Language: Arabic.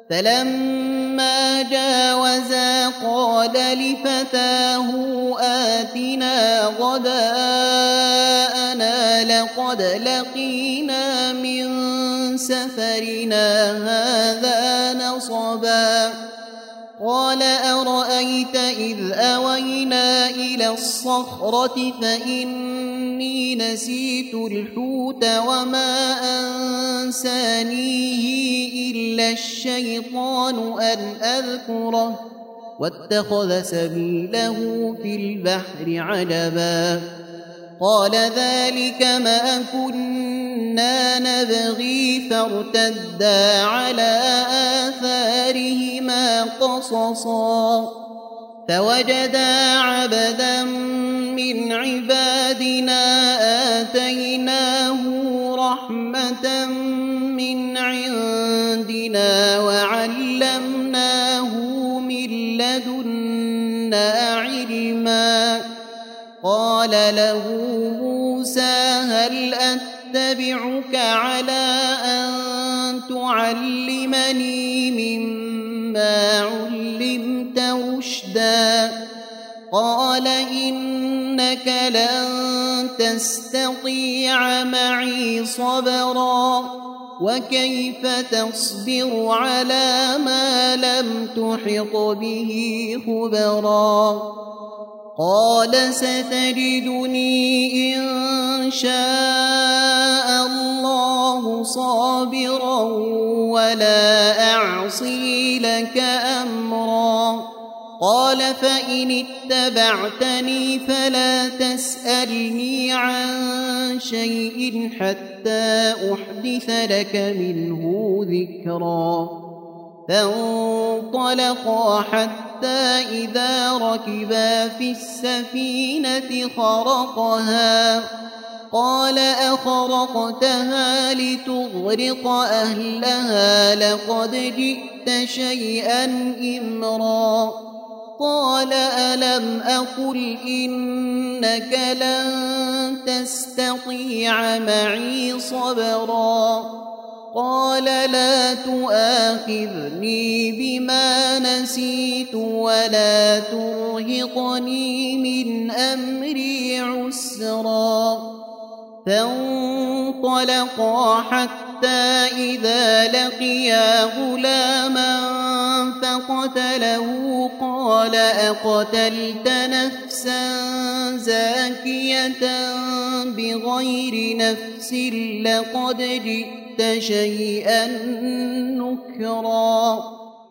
فلما جاوزا قال لفتاه آتنا غداءنا لقد لقينا من سفرنا هذا نصبا قال أرأيت إذ أوينا إلى الصخرة فإني نسيت الحوت وما أنسانيه إلا الشيطان أن أذكره واتخذ سبيله في البحر عجبا قال ذلك ما كنا نبغي فارتدا على آثارهما قصصا فوجدا عبدا من عبادنا آتيناه رحمة من عندنا وعلمناه من لدنا علما قال له موسى هل أتبعك على أن تعلمني مما علمت رشدا قال إنك لن تستطيع معي صبرا وكيف تصبر على ما لم تحط به خبرا قال ستجدني إن شاء الله صابرا ولا أعصي لك أمرا قال فإن اتبعتني فلا تسألني عن شيء حتى أحدث لك منه ذكرا فانطلقا حتى إذا ركبا في السفينة خرقها قال أخرقتها لتغرق أهلها لقد جئت شيئا إمرا قال ألم أقل إنك لن تستطيع معي صبرا قال لا تؤاخذني بما نسيت ولا ترهقني من أمري عسرا فانطلقا حتى إذا لقيا غلاما فقتله قال أقتلت نفسا زاكية بغير نفس لقد جئت شيئا نكرا